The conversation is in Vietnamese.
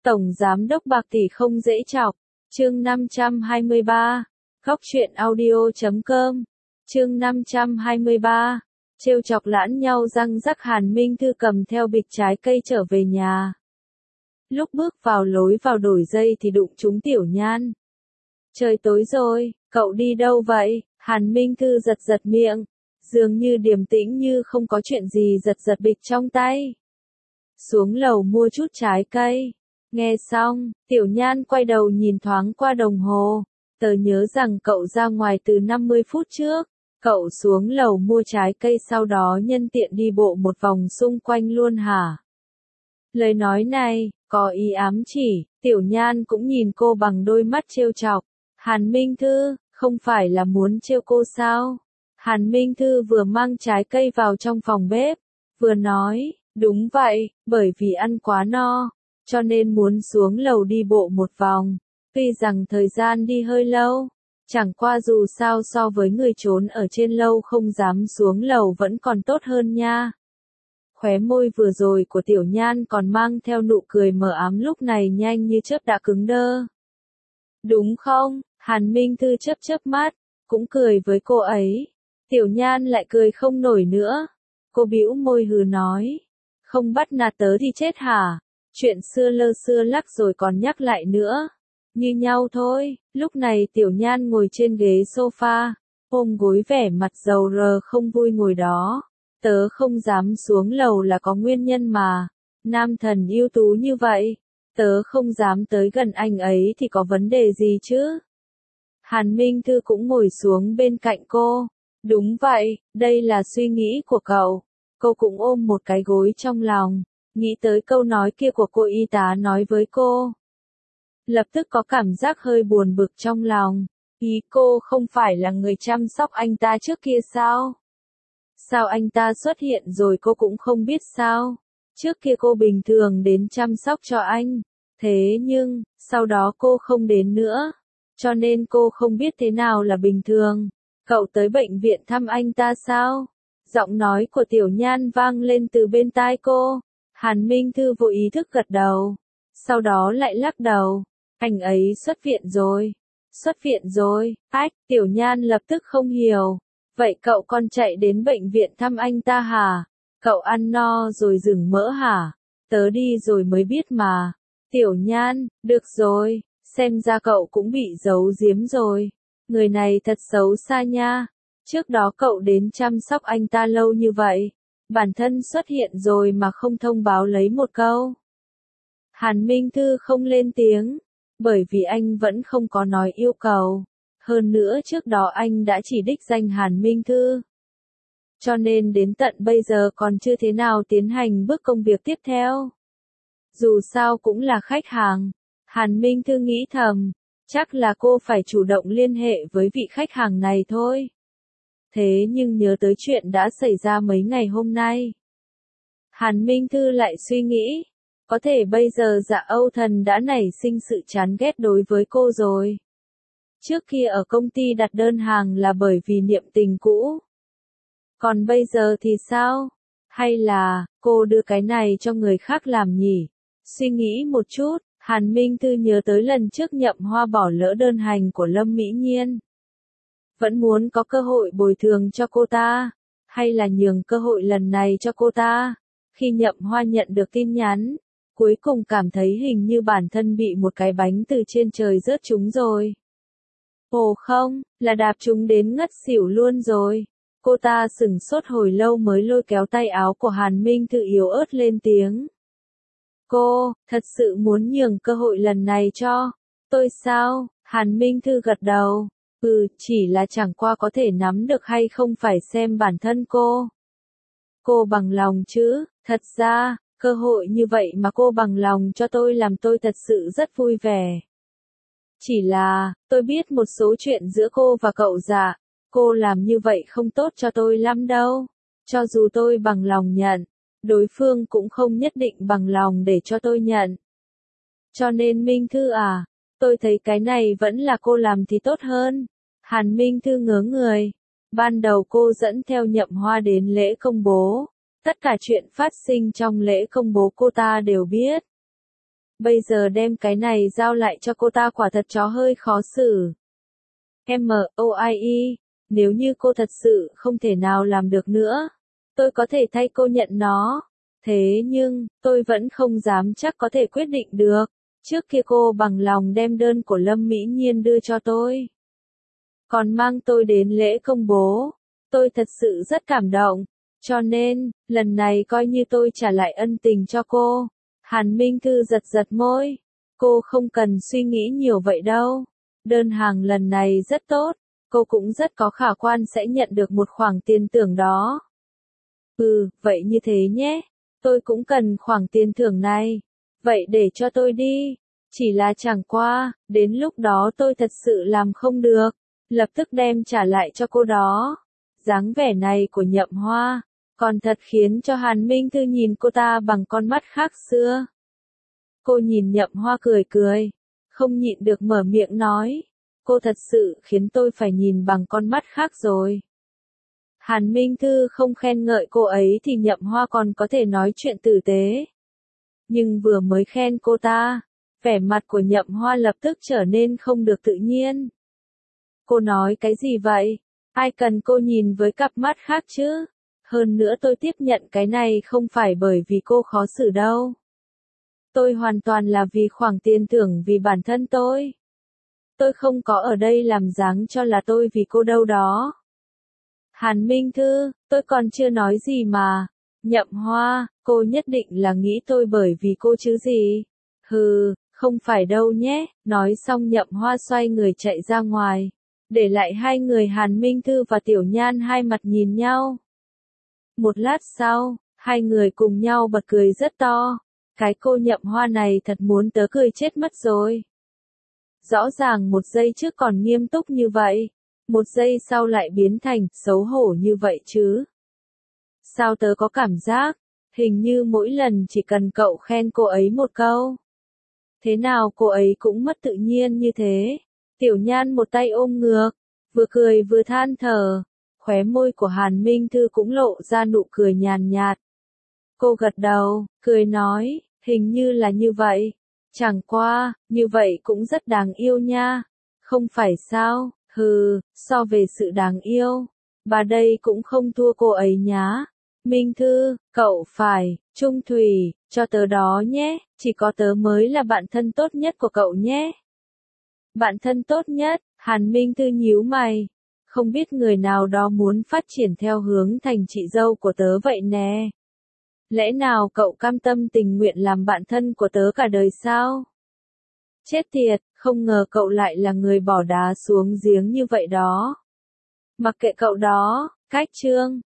Tổng Giám đốc bạc tỷ không dễ chọc. Chương 523. Góc truyện audio.com. Chương 523. Trêu chọc lẫn nhau răng rắc. Hàn Minh Thư cầm theo bịch trái cây trở về nhà. Lúc bước vào lối vào đổi giây thì đụng trúng Tiểu Nhan. Trời tối rồi, cậu đi đâu vậy? Hàn Minh Thư giật giật miệng, dường như điềm tĩnh như không có chuyện gì, giật giật bịch trong tay. Xuống lầu mua chút trái cây. Nghe xong, Tiểu Nhan quay đầu nhìn thoáng qua đồng hồ. Tớ nhớ rằng cậu ra ngoài từ 50 phút trước. Cậu xuống lầu mua trái cây sau đó nhân tiện đi bộ một vòng xung quanh luôn hả? Lời nói này, có ý ám chỉ. Tiểu Nhan cũng nhìn cô bằng đôi mắt trêu chọc. Hàn Minh Thư, không phải là muốn trêu cô sao? Hàn Minh Thư vừa mang trái cây vào trong phòng bếp, vừa nói, đúng vậy, bởi vì ăn quá no, cho nên muốn xuống lầu đi bộ một vòng. Tuy rằng thời gian đi hơi lâu, chẳng qua dù sao so với người trốn ở trên lâu không dám xuống lầu vẫn còn tốt hơn nha. Khóe môi vừa rồi của Tiểu Nhan còn mang theo nụ cười mờ ám lúc này nhanh như chớp đã cứng đơ. Đúng không? Hàn Minh Thư chớp chớp mắt, cũng cười với cô ấy. Tiểu Nhan lại cười không nổi nữa. Cô bĩu môi hừ nói, không bắt nạt tớ thì chết hả? Chuyện xưa lơ xưa lắc rồi còn nhắc lại nữa. Như nhau thôi. Lúc này Tiểu Nhan ngồi trên ghế sofa, ôm gối vẻ mặt rầu rờ không vui ngồi đó. Tớ không dám xuống lầu là có nguyên nhân mà. Nam thần ưu tú như vậy, tớ không dám tới gần anh ấy thì có vấn đề gì chứ? Hàn Minh Thư cũng ngồi xuống bên cạnh cô. Đúng vậy, đây là suy nghĩ của cậu. Cô cũng ôm một cái gối trong lòng, nghĩ tới câu nói kia của cô y tá nói với cô. Lập tức có cảm giác hơi buồn bực trong lòng. Ý cô không phải là người chăm sóc anh ta trước kia sao? Sao anh ta xuất hiện rồi cô cũng không biết sao? Trước kia cô bình thường đến chăm sóc cho anh. Thế nhưng, sau đó cô không đến nữa. Cho nên cô không biết thế nào là bình thường. Cậu tới bệnh viện thăm anh ta sao? Giọng nói của Tiểu Nhan vang lên từ bên tai cô. Hàn Minh Thư vô ý thức gật đầu. Sau đó lại lắc đầu. Anh ấy xuất viện rồi. Xuất viện rồi. Ách, Tiểu Nhan lập tức không hiểu. Vậy cậu còn chạy đến bệnh viện thăm anh ta hả? Cậu ăn no rồi dừng mỡ hả? Tớ đi rồi mới biết mà. Tiểu Nhan, được rồi. Xem ra cậu cũng bị giấu giếm rồi. Người này thật xấu xa nha. Trước đó cậu đến chăm sóc anh ta lâu như vậy. Bản thân xuất hiện rồi mà không thông báo lấy một câu. Hàn Minh Thư không lên tiếng. Bởi vì anh vẫn không có nói yêu cầu. Hơn nữa trước đó anh đã chỉ đích danh Hàn Minh Thư. Cho nên đến tận bây giờ còn chưa thế nào tiến hành bước công việc tiếp theo. Dù sao cũng là khách hàng. Hàn Minh Thư nghĩ thầm, chắc là cô phải chủ động liên hệ với vị khách hàng này thôi. Thế nhưng nhớ tới chuyện đã xảy ra mấy ngày hôm nay. Hàn Minh Thư lại suy nghĩ, có thể bây giờ Dạ Âu Thần đã nảy sinh sự chán ghét đối với cô rồi. Trước kia ở công ty đặt đơn hàng là bởi vì niệm tình cũ. Còn bây giờ thì sao? Hay là, cô đưa cái này cho người khác làm nhỉ? Suy nghĩ một chút. Hàn Minh Thư nhớ tới lần trước Nhậm Hoa bỏ lỡ đơn hành của Lâm Mỹ Nhiên. Vẫn muốn có cơ hội bồi thường cho cô ta, hay là nhường cơ hội lần này cho cô ta. Khi Nhậm Hoa nhận được tin nhắn, cuối cùng cảm thấy hình như bản thân bị một cái bánh từ trên trời rớt trúng rồi. Ồ không, là đạp trúng đến ngất xỉu luôn rồi. Cô ta sửng sốt hồi lâu mới lôi kéo tay áo của Hàn Minh Thư yếu ớt lên tiếng. Cô, thật sự muốn nhường cơ hội lần này cho tôi sao? Hàn Minh Thư gật đầu. Chỉ là chẳng qua có thể nắm được hay không phải xem bản thân cô. Cô bằng lòng chứ? Thật ra, cơ hội như vậy mà cô bằng lòng cho tôi làm tôi thật sự rất vui vẻ. Chỉ là, tôi biết một số chuyện giữa cô và cậu Dạ. Cô làm như vậy không tốt cho tôi lắm đâu. Cho dù tôi bằng lòng nhận, đối phương cũng không nhất định bằng lòng để cho tôi nhận. Cho nên Minh Thư à, tôi thấy cái này vẫn là cô làm thì tốt hơn. Hàn Minh Thư ngớ người. Ban đầu cô dẫn theo Nhậm Hoa đến lễ công bố. Tất cả chuyện phát sinh trong lễ công bố cô ta đều biết. Bây giờ đem cái này giao lại cho cô ta quả thật chó hơi khó xử. MOIE, nếu như cô thật sự không thể nào làm được nữa, tôi có thể thay cô nhận nó. Thế nhưng, tôi vẫn không dám chắc có thể quyết định được. Trước kia cô bằng lòng đem đơn của Lâm Mỹ Nhiên đưa cho tôi. Còn mang tôi đến lễ công bố. Tôi thật sự rất cảm động. Cho nên, lần này coi như tôi trả lại ân tình cho cô. Hàn Minh Thư giật giật môi. Cô không cần suy nghĩ nhiều vậy đâu. Đơn hàng lần này rất tốt. Cô cũng rất có khả quan sẽ nhận được một khoản tiền thưởng đó. Vậy như thế nhé. Tôi cũng cần khoản tiền thưởng này. Vậy để cho tôi đi. Chỉ là chẳng qua, đến lúc đó tôi thật sự làm không được. Lập tức đem trả lại cho cô đó. Dáng vẻ này của Nhậm Hoa, còn thật khiến cho Hàn Minh Thư nhìn cô ta bằng con mắt khác xưa. Cô nhìn Nhậm Hoa cười cười, không nhịn được mở miệng nói. Cô thật sự khiến tôi phải nhìn bằng con mắt khác rồi. Hàn Minh Thư không khen ngợi cô ấy thì Nhậm Hoa còn có thể nói chuyện tử tế. Nhưng vừa mới khen cô ta, vẻ mặt của Nhậm Hoa lập tức trở nên không được tự nhiên. Cô nói cái gì vậy? Ai cần cô nhìn với cặp mắt khác chứ? Hơn nữa tôi tiếp nhận cái này không phải bởi vì cô khó xử đâu. Tôi hoàn toàn là vì khoản tiền thưởng vì bản thân tôi. Tôi không có ở đây làm dáng cho là tôi vì cô đâu đó. Hàn Minh Thư, tôi còn chưa nói gì mà. Nhậm Hoa, cô nhất định là nghĩ tôi bởi vì cô chứ gì? Không phải đâu nhé. Nói xong Nhậm Hoa xoay người chạy ra ngoài. Để lại hai người Hàn Minh Thư và Tiểu Nhan hai mặt nhìn nhau. Một lát sau, hai người cùng nhau bật cười rất to. Cái cô Nhậm Hoa này thật muốn tớ cười chết mất rồi. Rõ ràng một giây trước còn nghiêm túc như vậy. Một giây sau lại biến thành xấu hổ như vậy chứ. Sao tớ có cảm giác, hình như mỗi lần chỉ cần cậu khen cô ấy một câu. Thế nào cô ấy cũng mất tự nhiên như thế. Tiểu Nhan một tay ôm ngược, vừa cười vừa than thở. Khóe môi của Hàn Minh Thư cũng lộ ra nụ cười nhàn nhạt. Cô gật đầu, cười nói, hình như là như vậy. Chẳng qua, như vậy cũng rất đáng yêu nha. Không phải sao? So về sự đáng yêu, bà đây cũng không thua cô ấy nhá. Minh Thư, cậu phải, trung thủy, cho tớ đó nhé, chỉ có tớ mới là bạn thân tốt nhất của cậu nhé. Bạn thân tốt nhất, Hàn Minh Thư nhíu mày. Không biết người nào đó muốn phát triển theo hướng thành chị dâu của tớ vậy nè. Lẽ nào cậu cam tâm tình nguyện làm bạn thân của tớ cả đời sao? Chết tiệt, không ngờ cậu lại là người bỏ đá xuống giếng như vậy đó. Mặc kệ cậu đó, cách chương.